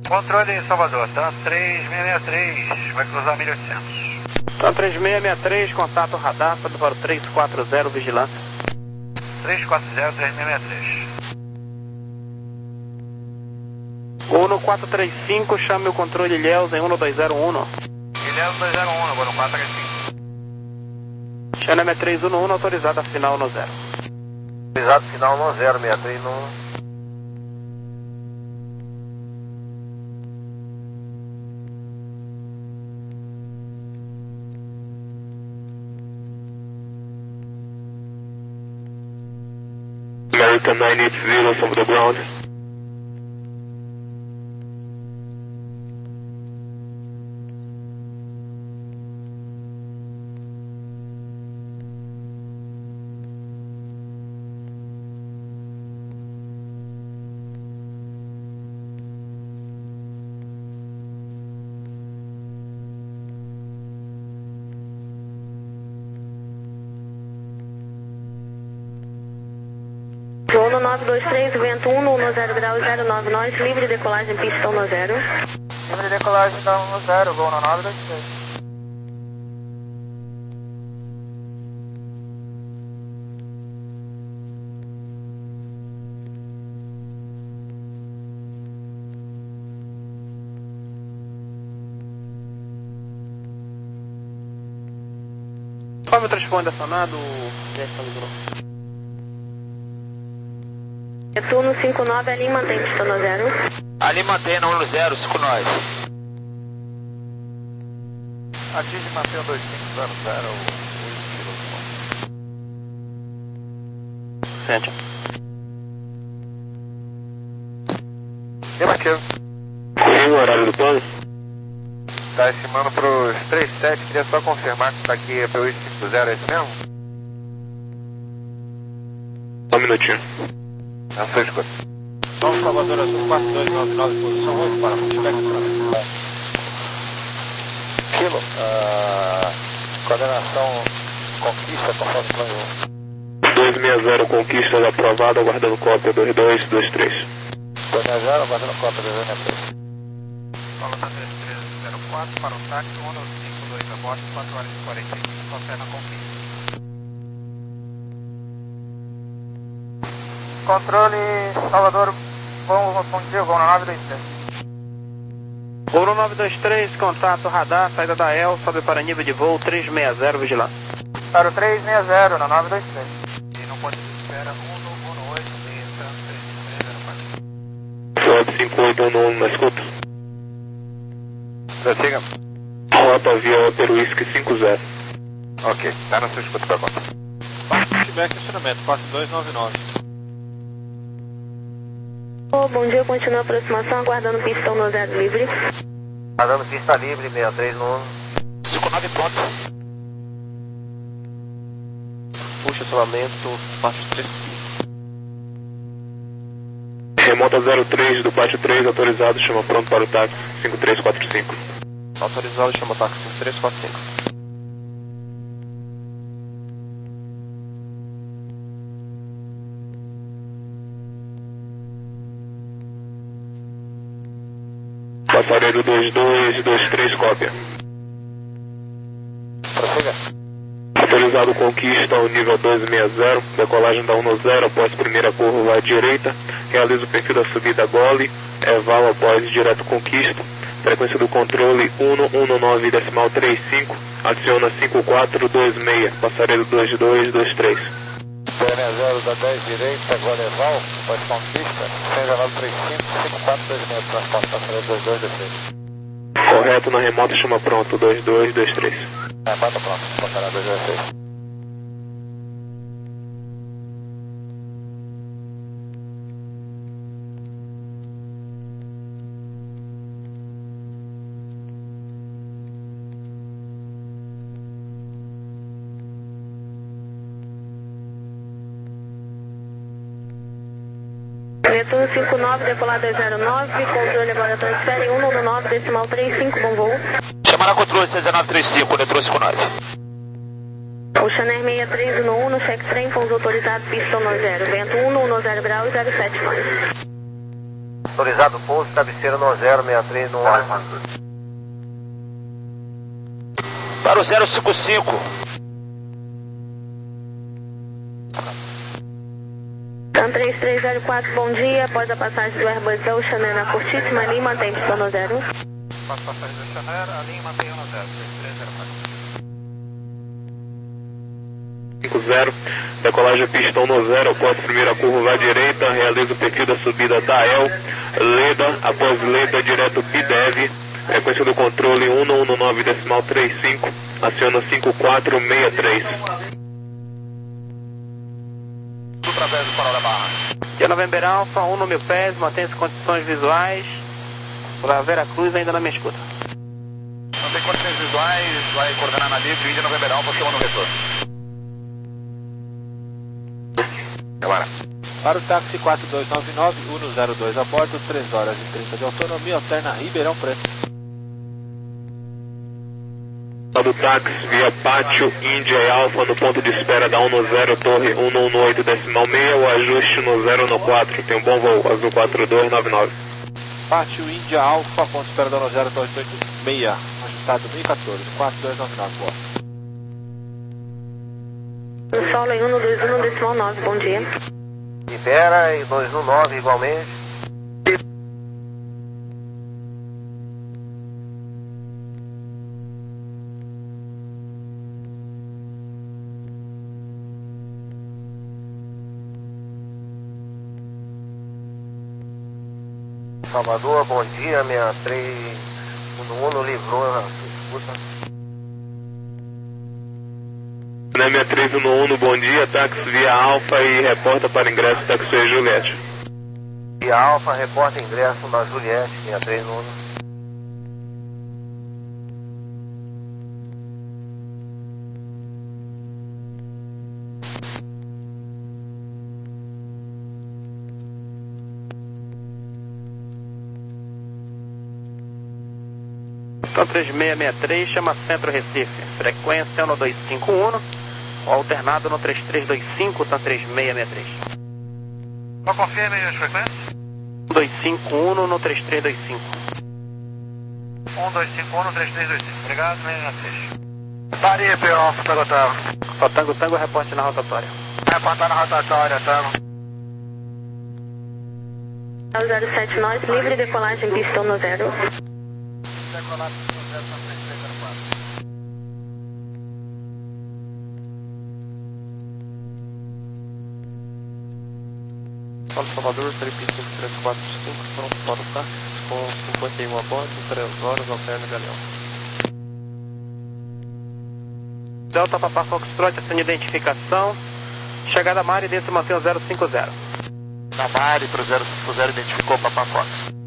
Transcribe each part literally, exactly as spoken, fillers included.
Controle Salvador, tá três seis seis três, vai cruzar mil e oitocentos. Tá três seis seis três, contato radar, sobe para o três quatro zero, vigilância. três quatro zero, três seis seis três. Uno quatro três cinco, chame o controle Ilhéus em um dois zero um. Ilhéus dois zero um, agora no quatro três cinco. Xaname três um um, autorizada final no zero. Autorizado final no zero, seis três um. American nine eight zero from the ground. Uno nove dois três, vento um, no zero grau zero nove nós, livre de decolagem, pistão no zero. Livre de decolagem da um no zero, voo no nove dois três. Qual é o transponder acionado, dez Salvador? Turno cinco nove, ali mantém pistão no zero. Ali mantém no zero, cinco nove. Atinge e mantém o dois cinco zero zero, Sente. Negativo. Correu o horário do plano? Tá estimando pros três sete, queria só confirmar que tá aqui P oito cinco zero, é esse mesmo? Só um minutinho. Na sua escuta. Vamos, Salvador Azul, quatro dois nove nove, posição oito, para feedback acionamento. Kilo, uh, coordenação conquista, conforme plano dois seis zero, conquista aprovada, aguardando cópia dois dois dois três. dois seis zero, aguardando cópia dois dois dois três. Fala da três três zero quatro para o táxi, um cinco dois a bordo, quatro horas e quarenta e cinco, confere na conquista. Controle Salvador, bom, bom dia, voo no nove dois três. Uno nove dois três, contato radar, saída da E L, sobe para nível de voo três seis zero, vigilância. Para o três seis zero, na nove dois três. E não pode espera um no oito, entrando três seis zero quatro. Flight cinco oito um um na escuta. Prossiga. Rota via Peruísque cinco zero. Ok, tá na sua escuta pra conta. Feedback acionamento, quatro dois nove nove. Oh, bom dia, continua a aproximação, aguardando pistão no zero livre. Aguardando pista livre, seis três no cinco nove ponto. Puxa acionamento, quatro três. Remota zero três do pátio três, autorizado, chama pronto para o táxi cinco três quatro cinco. Autorizado, chama táxi cinco três quatro cinco. Passaredo dois dois dois três, cópia. Prossiga. Autorizado conquista ao nível dois seis zero, decolagem da um no zero após primeira curva à direita, realiza o perfil da subida Gole, eval após direto conquista, frequência do controle um um nove decimal trinta e cinco, adiciona cinco quatro dois seis, passaredo dois dois dois três. dois seis zero da dez direita, Gole eval, após conquista, seis nove três cinco, cinco quatro dois seis, transporte passaredo dois dois dois três. Correto, na remota chama pronto dois dois dois três. É, bota pronto, passaredo dois dois três. Netuno cinco nove, decolar dois zero nove, controle agora transfere um no nove, decimal trinta e cinco, bom voo. Chama na controle seis nove três cinco, Netuno cinco nove. Ocean Air seis três um um, check trem, pouso autorizado, pistão no zero, vento um no zero grau e zero sete nós. Autorizado o pouso, cabeceira no zero seis três no ar. Para o zero cinco cinco. Sun três três zero quatro, bom dia. Após a passagem do Airbus Ocean na curtíssima linha, mantém pistão no zero. Após a passagem do Ocean, a linha mantém no zero três três zero quatro. cinco zero, decolagem pistão no zero, após primeira curva à direita, realiza o perfil da subida da E L, Leda, após Leda, direto P D E V, frequência do controle um um um nove decimal trinta e cinco, aciona cinco quatro seis três. Através do farol da barra. Dia November Alpha, um no mil pés, mantém-se condições visuais. Para Vera Cruz ainda não me escuta. Mantém condições visuais, vai coordenar na livre, Índia November Alpha, chama no retorno. Agora. Para o táxi quatro dois nove nove, Uno zero dois a bordo, três horas e trinta de autonomia, alterna Ribeirão Preto. Do táxi via Pátio Índia e Alfa no ponto de espera da um zero Torre um um oito decimal seis, o ajuste no zero no quatro, tem um bom voo, azul quatro dois nove nove. Pátio Índia Alfa, ponto de espera da um zero Torre oito seis, ajustado mil e quatorze, quatro dois nove nove, boa. Solo em um dois um decimal nove, bom dia. Libera e dois um nove igualmente. Salvador, bom dia, sessenta e três, Uno Uno livrou, escuta. sessenta e três Uno Uno, bom dia, táxi via Alfa e reporta para ingresso táxi Juliette. Via Alfa, reporta ingresso na Juliette, sessenta e três Uno. Então três seis seis três, chama Centro Recife. Frequência no dois cinco um, o alternado no três três dois cinco, tá três seis seis três. Só confirme as frequências? dois cinco um no três três dois cinco. um dois cinco um no três três dois cinco. Obrigado, sessenta e três. Paria, P O, Tango Tango. Só Tango Tango, reporte na rotatória. Reportar na rotatória, Tango. zero sete nove, livre decolagem pistão no zero. Decolado no zero três três zero quatro. Solo Salvador, três cinco três quatro cinco, pronto para o táxi, com cinquenta e um a bordo, três horas, alterno Galeão. Delta Papa Foxtrot, essa identificação. Chegada Mari, desse mantém o zero cinco zero. Na Mari, para o zero cinco zero, identificou o Papa Fox.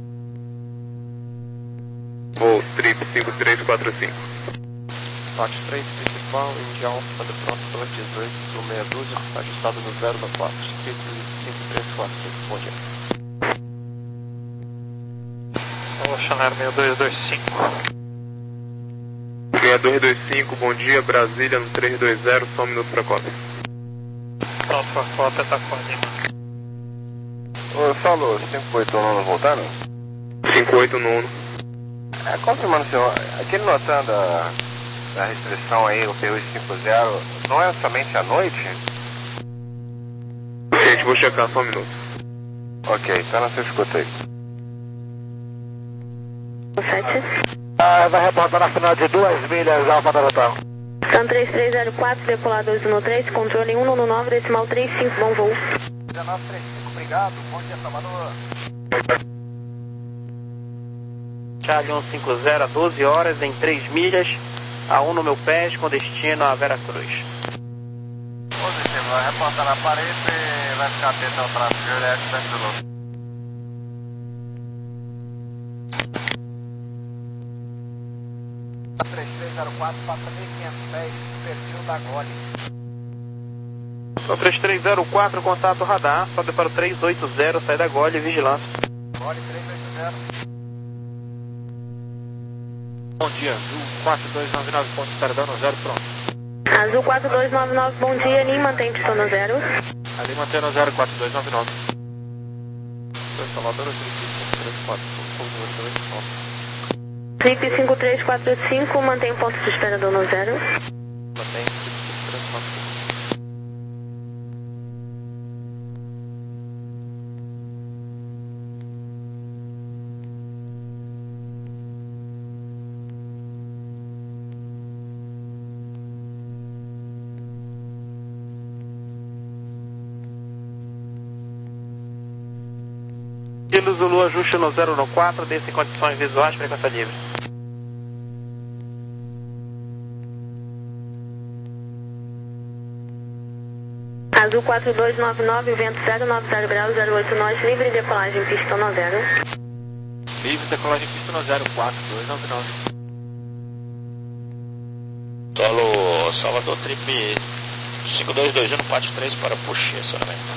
Voo trip cinco três quatro cinco. Norte três, principal, Índia Alfa, de pronto pela dezoito, meia dúzia, ajustado no zero no quatro, Street cinco três quatro cinco, bom dia. Ocean Air seis dois dois cinco. seis dois dois cinco, bom dia, Brasília no três dois zero, só um minuto para cópia. Pronto para cópia, tá com a Lima. Ô, Saulo, cinco oito um não voltaram? cinco oito no um. É, confirmando, senhor, aquele notando da, da restrição aí, o P U cinco zero, não é somente à noite? Gente, vou checar só um minuto. Ok, então não se escuta aí. sete. Ah, vai reportar na final de duas milhas, Alfa da Total. Sun três três zero quatro, decolar dois um três, controle um um nove, decimal trinta e cinco, bom voo. dezenove trinta e cinco, obrigado, bom dia, Salvador. Charlie cento e cinquenta, doze horas, em três milhas, a um no meu pés, com destino a Vera Cruz. Positivo, vai reportar na parede e vai ficar atento ao tráfego Juliette dentro do logo. três três zero quatro, passa mil quinhentos pés, perfil da Gole. São três três zero quatro, contato radar, sobe para o três oito zero, sai da Gole, vigilância. Gole três oito zero. Bom dia, Azul quatro dois nove nove, ponto de espera da um zero, pronto. Azul quatro dois nove nove, bom dia, linha mantém pistão no zero. Ali mantendo zero quatro dois nove nove. São Salvador, cinco três quatro cinco, Trip cinco três quatro cinco, mantém o ponto de espera do no zero. Mantém cinco três quatro cinco. Kilo Zulu, ajuste no zero no quatro, desce em condições visuais, frequência livre. Azul quatro dois nove nove, vento zero nove zero graus, zero oito nós, livre decolagem, pista no zero. Livre decolagem, pista no zero quatro dois nove nove. Solo Salvador, trip cinco dois dois um, quatro três para push, acionamento.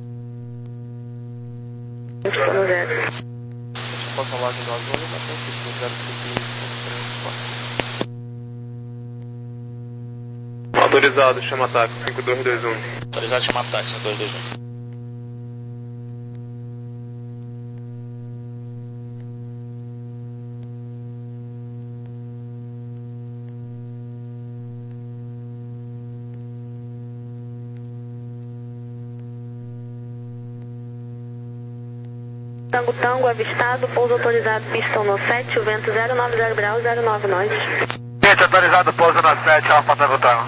Pista no zero. Decolagem do azul, mantém pista no zero trip cinco três quatro. Autorizado, chama ataque, cinco dois dois um. Autorizado, chama ataque, cinco dois dois um. Tango Tango avistado, pouso autorizado, pistão no sete, o vento zero nove zero graus, zero nove nós. Gente, autorizado, pouso no sete, Alfa Tango Tango.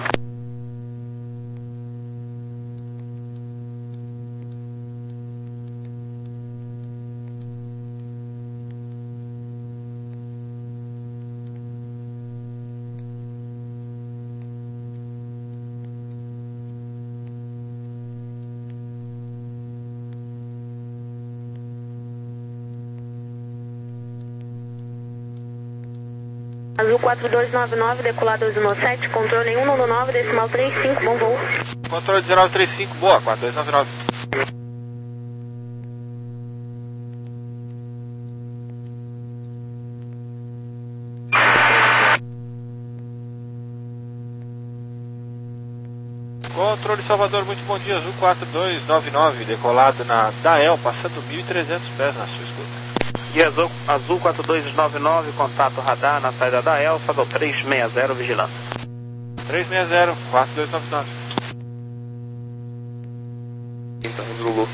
Azul quatro dois nove nove, decolado dois um sete, controle um nove nove, decimal três cinco, bom voo. Controle dezenove trinta e cinco, boa, quatro dois nove nove. Controle Salvador, muito bom dia, Azul quatro dois nove nove, decolado na Dael, passando mil e trezentos pés na sua escuta. E Azul, Azul quatro dois nove nove, contato radar na saída da Elfa, do três seis zero, vigilância. três seis zero, quatro dois nove nove. Então, Zulu.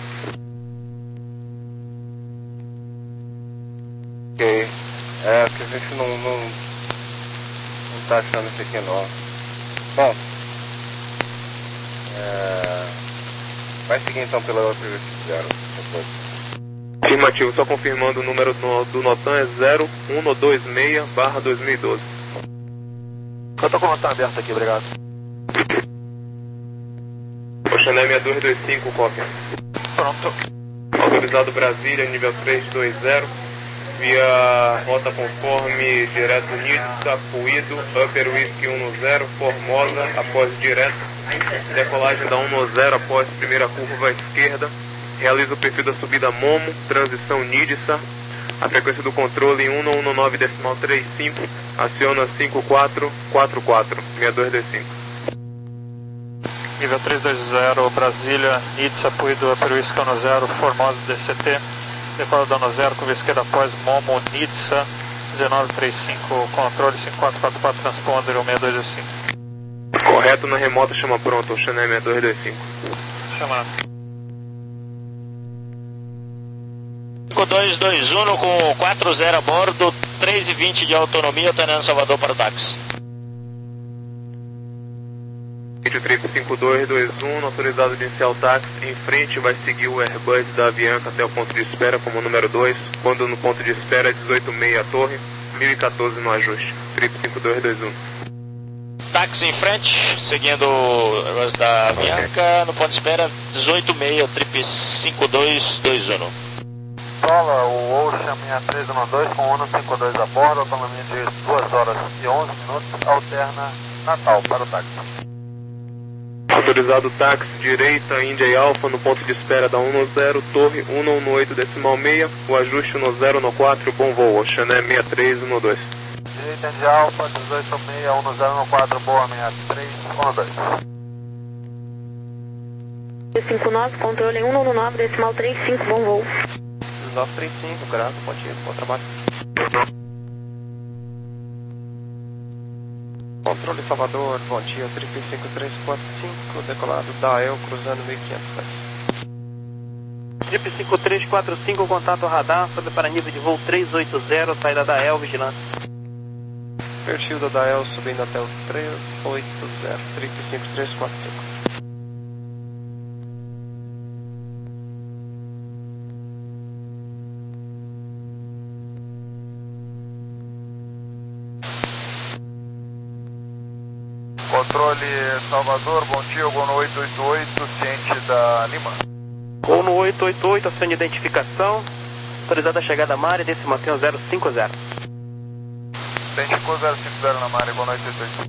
Ok. É, porque a gente não, não, não tá achando isso aqui não. Bom. É, vai seguir então pela outra vez que fizeram depois. Afirmativo, só confirmando o número do, do Notan é zero um dois seis barra dois mil e doze. Eu tô com o Notan aberto aqui, obrigado. Oxané seis dois dois cinco, cópia. Pronto. Autorizado Brasília, nível três dois zero, via rota conforme, direto Nitsa, Puído, Upper Whisky um zero, Formosa, após direto, decolagem da um zero após primeira curva à esquerda, realiza o perfil da subida Momo, transição Nidsa, a frequência do controle um um nove decimal três cinco, aciona cinco quatro quatro quatro, seis dois dois cinco. Nível três dois zero, Brasília, Nitsa, Puído, Upper Whisky um zero, Formosa, D C T, decola da um zero, curva esquerda após Momo, Nitsa, dezenove trinta e cinco, controle cinco quatro quatro quatro, transponder um seis dois dois cinco. Correto na remota, chama pronto, Oxané seis dois dois cinco. Chama. cinco dois dois um com quatro zero a bordo, três e vinte de autonomia, alternando Salvador para o táxi. Trip cinco dois dois um, autorizado de iniciar o táxi, em frente vai seguir o Airbus da Avianca até o ponto de espera como número dois, quando no ponto de espera é dezoito seis a torre, mil e quatorze no ajuste, Trip cinco dois dois um. Táxi em frente, seguindo o Airbus da Avianca, no ponto de espera dezoito seis, Trip cinco dois dois um. Sola, o Ocean seis três um dois com ONU cinco dois a bordo, autonomia de duas horas e onze minutos, alterna Natal para o táxi. Autorizado táxi, direita, Índia e Alfa, no ponto de espera da um zero, torre um um oito decimal seis, o ajuste no zero no quatro, bom voo, Oxané seis três um dois. Direita Índia Alfa, dezoito seis, um zero no quatro, boa, seis três um dois. cinco nove, controle um nove nove decimal três cinco, bom voo. nove três cinco, grado, bom dia, bom trabalho. Controle Salvador, bom dia, triplo cinco três quatro cinco, decolado da A E L, cruzando mil e quinhentos pés. Triplo cinco três quatro cinco, contato radar, sobe para nível de voo trezentos e oitenta, saída da A E L, vigilância. Perfil da D A E L subindo até o trezentos e oitenta, triplo cinco três quatro cinco. Controle Salvador, bom dia, Gol no oito oito oito, ciente da Lima. Gol no oito oito oito, ação de identificação, autorizada a chegada à Mare, desse mantenha zero cinco zero. Ciente com zero cinco zero na Mare, Gol no oito oito oito.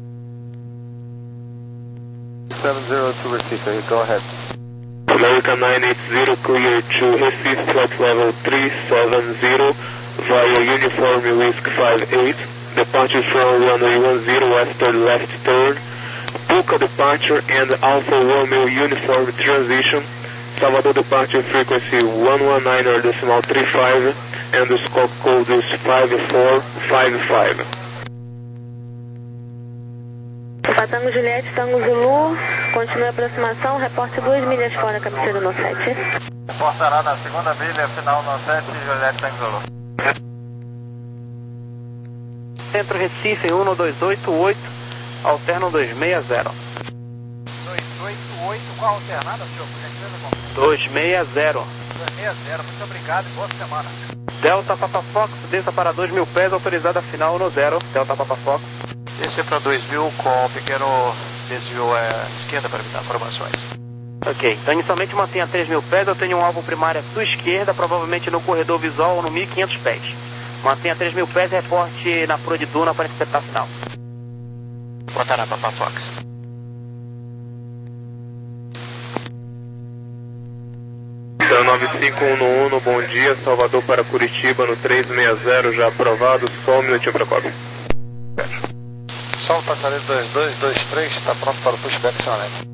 seven zero to Recife, go ahead. American nine eight zero, clear to Recife, flight level three seven zero, via Uniform Whisk five eight, departure from runway one zero, western left turn, Puka departure and Alpha Romeo Uniform transition, Salvador departure frequency one one nine or decimal three five, and the scope code is five four five five. Tango Juliette, Tango Zulu, continue a aproximação, reporte duas milhas fora, cabeceira no sete. Reportará na segunda milha, final no sete, Juliette Tango Zulu. Centro Recife, um dois oito oito, alterno dois seis zero. dois oito oito, qual alternada, senhor? dois seis zero. dois seis zero, muito obrigado e boa semana. Delta Papa Fox, desça para dois mil pés, autorizada final no zero, Delta Papa Fox. Descer para dois mil com pequeno desvio à esquerda para evitar formações. Ok, então inicialmente mantenha três mil pés, eu tenho um alvo primário à sua esquerda, provavelmente no corredor visual ou no mil e quinhentos pés. Mantenha três mil pés e reporte na Pro de Duna para interceptar final. Botará Papa Fox. Então nove cinco um no um, bom dia, Salvador para Curitiba no três seis zero, já aprovado, só um minutinho para cópia. Sol passareiro dois dois dois três, está pronto para o pushback acionamento.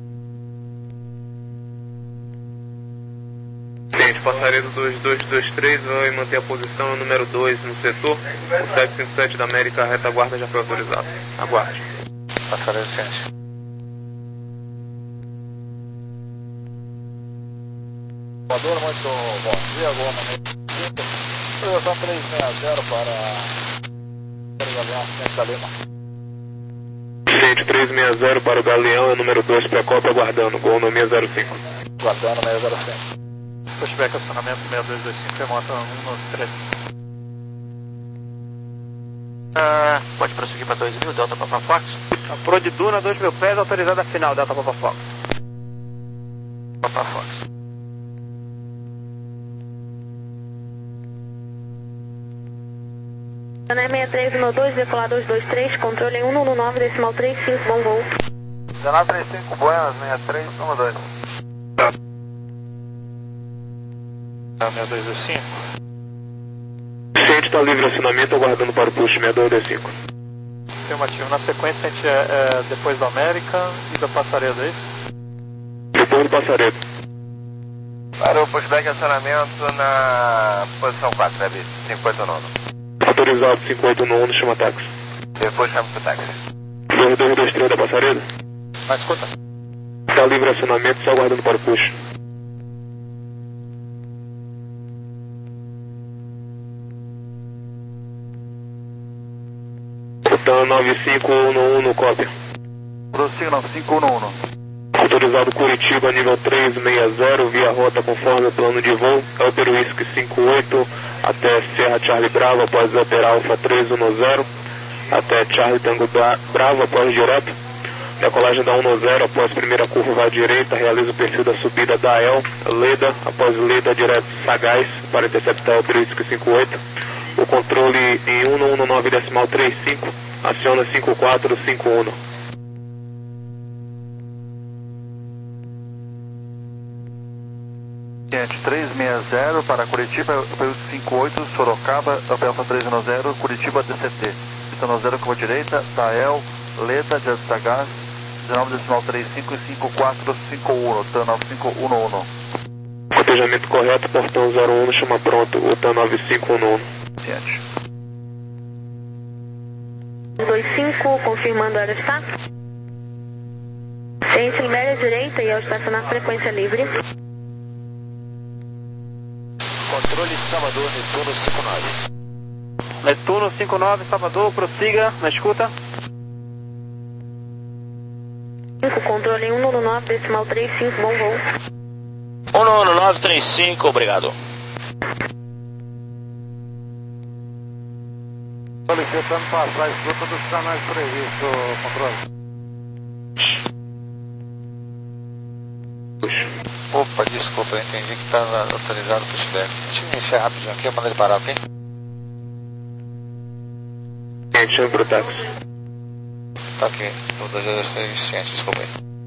Gente, passareiro dois dois dois três vai manter a posição número dois no setor. O sete cinco sete da América, a retaguarda já foi autorizado. Aguarde. Passareiro ciente. Salvador, muito bom dia, Gol no oito. Previsão três seis zero para o Galeão, ciente da Lima. Gente, três seis zero para o Galeão, é número dois para a Copa, aguardando. Gol no seis zero cinco. Guardando seis zero cinco. Pushback acionamento seis dois dois cinco, remota um no três. Ah, pode prosseguir para dois mil, Delta Papa Fox. A Pro de Duna, dois mil pés, autorizada final, Delta Papa Fox. Papa Fox. Canal seis três um dois, decolar dois dois três, controle um um nove, decimal três cinco, bom voo. dezenove trinta e cinco, Buenas, seis três um dois. seis dois dois cinco. Gente, está livre acionamento, aguardando para o push seis dois dois cinco. Afirmativo. Na sequência, a gente é, é depois da América e da Passaredo, é isso? Depois do passaredo. Para o pushback acionamento na posição quatro, deve cinco oito nove. Autorizado cinco oito nove, chama táxi. Depois chama pro táxi. dois dois dois três da passaredo. Mas escuta. Está livre acionamento, só aguardando para o push. Então nove cinco um um no cópia. Prossiga nove cinco um um. Autorizado Curitiba, nível três seis zero, via rota conforme o plano de voo, Upper Whisky cinco oito, até Serra Charlie Bravo, após Upper Alpha três um zero, até Charlie Tango Bravo, após direto, decolagem da um zero, após primeira curva à direita, realiza o perfil da subida da A E L, Leda, após Leda direto Sagaz, para interceptar Upper Whisky cinco oito, o controle em um um nove decimal trinta e cinco, aciona cinco quatro cinco um. Ciente três seis zero para Curitiba, cinco oito, Sorocaba, Alfa três um zero, Curitiba D C T. Pista no zero com a direita, D A E L, Leda, Jet Sagaz, dezenove decimal trinta e cinco e cinco quatro cinco um, T nove cinco um um. despejamento correto, portão zero um, chama pronto, U T A nove cinco um um. Ciente. dois cinco, confirmando a hora de tá. Ciente, libere a direita e ao estacionar frequência livre. Controle Salvador, Netuno cinco nove. Netuno cinco nove, Salvador, prossiga, na escuta. cinco, controle um nove nove, decimal três cinco, bom voo. um nove nove três cinco, obrigado. Solicitando passar a escuta dos canais previstos, controle. Opa, desculpa, eu entendi que estava autorizado para o feedback. Deixa eu iniciar rapidinho aqui, eu mando ele parar, ok? Ciente, chama pro táxi. Tá ok, o dois dois três, ciente, desculpa aí.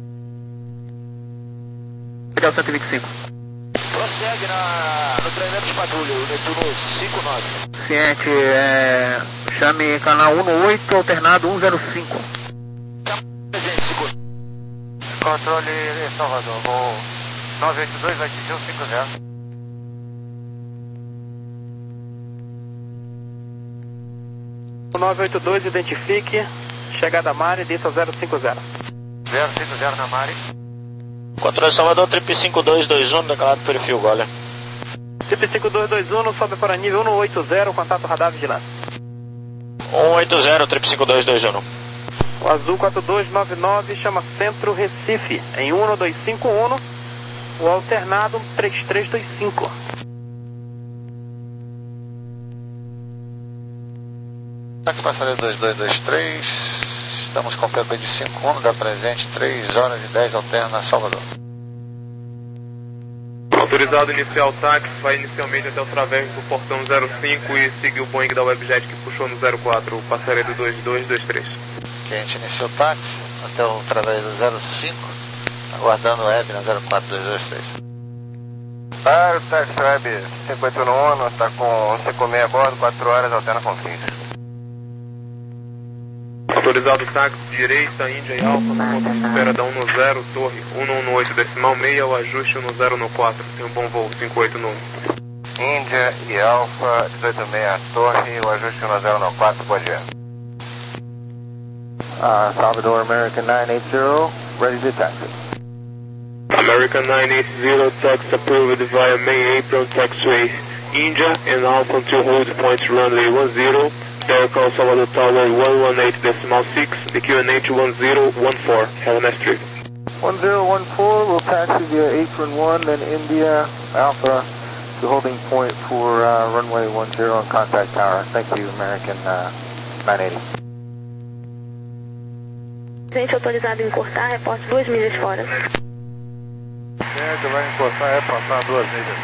Cuidado cento e vinte e cinco. Prossegue na, no treinamento de patrulha, o Netuno cinco nove. Ciente, é, chame canal um oito, alternado um zero cinco. Presente, seguro. Controle Salvador, voo nove oito dois, vai atingir o cinco zero. nove oito dois, identifique, chegada a Mari, dita zero cinco zero. zero cinco zero na Mari. Controle Salvador, trip cinco dois dois um, declarado perfil Golha. Trip cinco dois dois um, sobe para nível um oito zero, contato radar vigilância. um oito zero, trip cinco dois dois um. O Azul quatro dois nove nove chama Centro Recife, em um dois cinco um, o alternado três três dois cinco. Aqui passaria dois dois dois três, estamos com o P B de cinco um, da presente três horas e dez, alterna Salvador. Autorizado inicial táxi, vai inicialmente até o travesso do portão zero cinco e seguir o Boeing da Webjet que puxou no zero quatro, passaria do dois dois dois três. Que a gente iniciou o táxi até o através do zero cinco, aguardando o web na zero quatro dois dois três. Ah, o táxi web cinquenta e um, está com cinco seis a bordo, quatro horas, alterna com quinze. Autorizado táxi direita, Índia e Alfa, no ponto de espera da um zero, torre um um oito decimal seis, o ajuste um zero no quatro, tem um bom voo, cinco oito nove. Índia e Alfa, dezoito seis, torre, o ajuste um zero no quatro, pode ir. Uh, Salvador American nine eight zero, ready to taxi. American nine eight zero, taxi approved via main apron taxiway India and Alpha to hold points runway one zero, Derrick Salvador Tower one one eight decimal six, the Q N H one zero one four. Have a nice trip. one zero one four, we'll taxi via apron one, then India Alpha to holding point for uh, runway one zero on contact tower. Thank you, American uh, nine eighty. Gente autorizado em encurtar, reporte duas milhas fora. Certo, vai encostar, é passar duas milhas.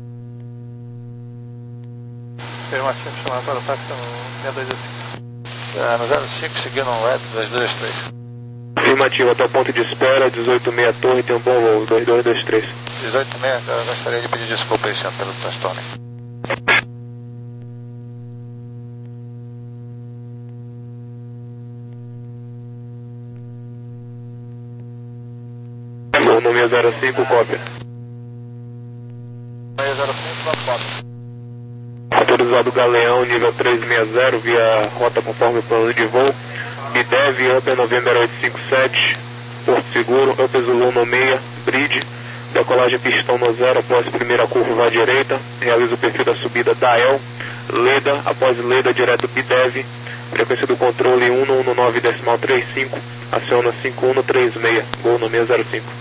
Afirmativo, chamado para o táxi no seis dois dois cinco. É, no zero cinco, seguindo um web dois dois três. Afirmativo, até o ponto de espera, dezoito seis torre, tem um bom voo, dois dois dois três. dezoito seis, eu gostaria de pedir desculpa esse ano pelo transtorno. Voo no seis zero cinco, cópia. seis zero cinco, cópia. Autorizado Galeão, nível trezentos e sessenta, via rota conforme o plano de voo. B D E V, Upper November oito cinco sete, Porto Seguro, Upper Zulu no seis, Bridge, decolagem pistão no zero, após primeira curva à direita, realiza o perfil da subida da E L, Leda, após Leda direto B D E V, frequência do controle um um nove decimal trinta e cinco, aciona cinco um três seis, gol no seis zero cinco.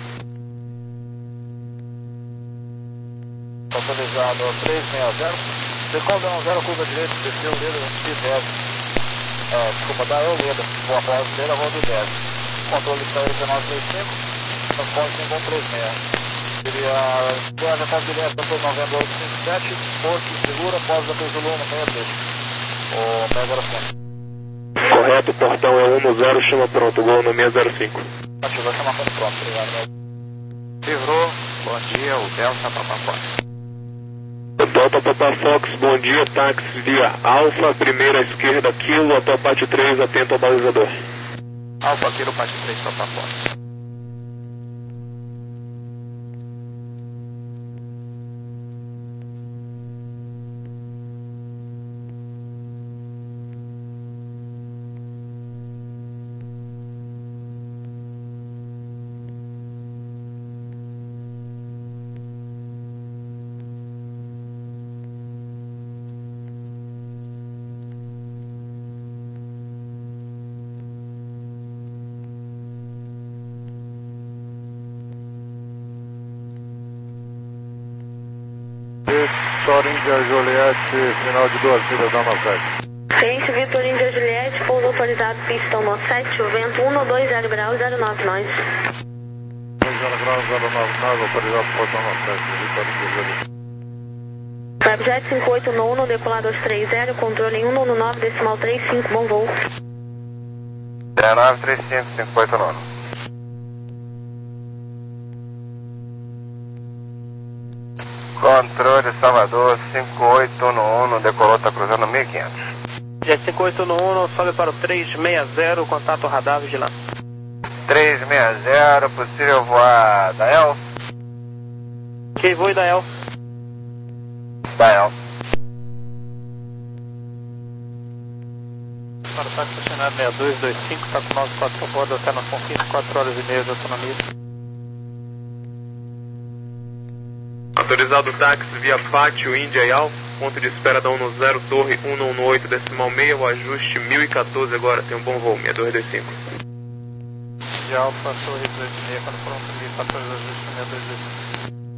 Autorizado três seis zero, decola um zero, curva direita, desceu Leda, B D E V. É, desculpa, da E L, Leda, vou após Leda, vou B D E V. Controle está aí dezenove três cinco, transporte tem bom três seis. Seria viagem após direto, depois novembro oito cinco sete, Porto Seguro, após da Zulu no seis três, o seis zero cinco. Correto, portão é um zero, chama pronto, gol no seis zero cinco. Ativou, chama pronto, obrigado. Livrou, bom dia, o Delta Papa Fox. Delta Papa Fox, bom dia, táxi via Alfa, primeira esquerda, quilo, até o pátio três, atento ao balizador. Alfa, quilo, pátio três, Papa Fox. Vitor Índia Juliette, final de duas milhas da nove sete. Cliente Vitor Índia Juliette, pouso autorizado, pista um sete, o vento um dois zero graus, zero nove nós. dois zero graus, zero nove nós, autorizado, pouso um sete, Vitor Índia Juliette. Webjet cinco oito um um, decolar dois três zero, controle um um nove, decimal três cinco, bom voo. nove três cinco, cinco oito nove. Controle Salvador cinco oito um um, decolou, está cruzando mil e quinhentos. Jet cinco oito um um, sobe para o três seis zero, contato radar vigilante. três seis zero, possível voar Dael? Ok, voo e Dael. Dael. Para o táxi estacionário seis dois dois cinco, está com nove quatro a bordo até na Conquista, quatro horas e meia de autonomia. Autorizado táxi via Pátio Índia e Alfa, ponto de espera da um zero, torre um um oito, decimal meia, o ajuste mil e quatorze agora, tem um bom voo, seis dois dois cinco. De Alfa, torre dezoito e meia, quando pronto, mil e quatorze, ajuste seis dois dois cinco.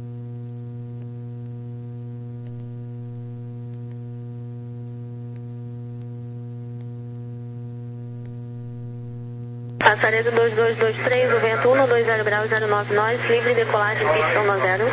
Passaredo dois dois dois três, o vento um dois zero graus, zero nove nós, livre decolagem, pista um zero.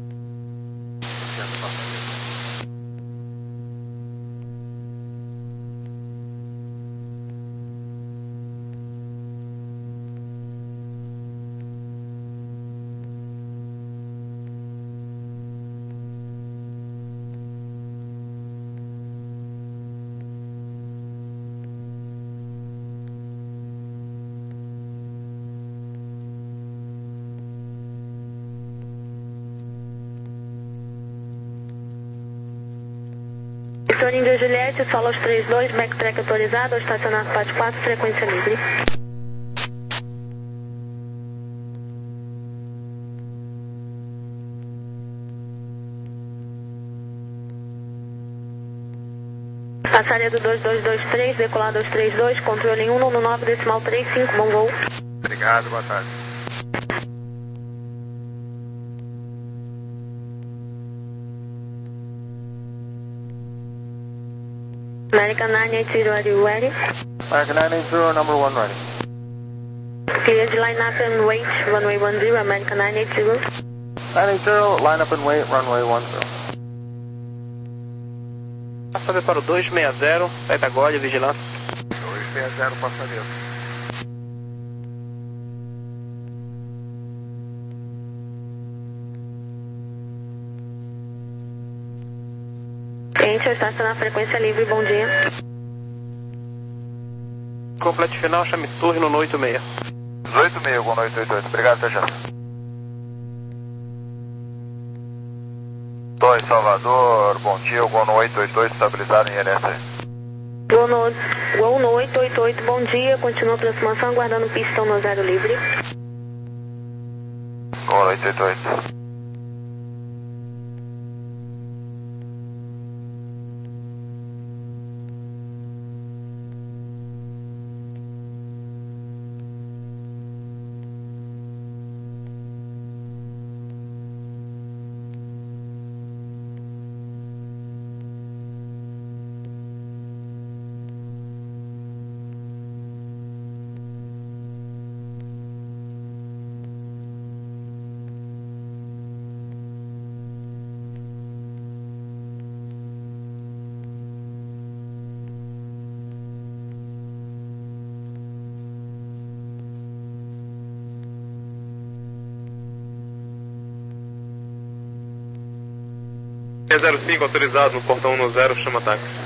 Vitor Índia Juliette, solo aos três dois, backtrack autorizado, ao estacionar quatro quatro, frequência livre. Passaredo dois dois dois três, decolar dois três dois, controle um um nove, decimal três cinco, bom voo. Obrigado, boa tarde. American nine eight zero, are you ready? American nine eight zero, number one ready. Cleared line up and wait, runway one zero, American nine eight zero. nine eight zero, line up and wait, runway one zero. Sobe para o dois seis zero, saída Gole, vigilância. dois seis zero, passaredo. Cliente, ao estacionar frequência livre, bom dia. Complete final, chame turno no oito seis. oito seis com oito oito oito, obrigado, até já. Torre Salvador, bom dia, o Gol no oito oito oito, estabilizado em I L S. Gol no, Gol no oito oito oito, bom dia, continua a aproximação, aguardando pista um zero livre. Gol no oito oito oito. zero cinco autorizado no portão um zero, chama táxi.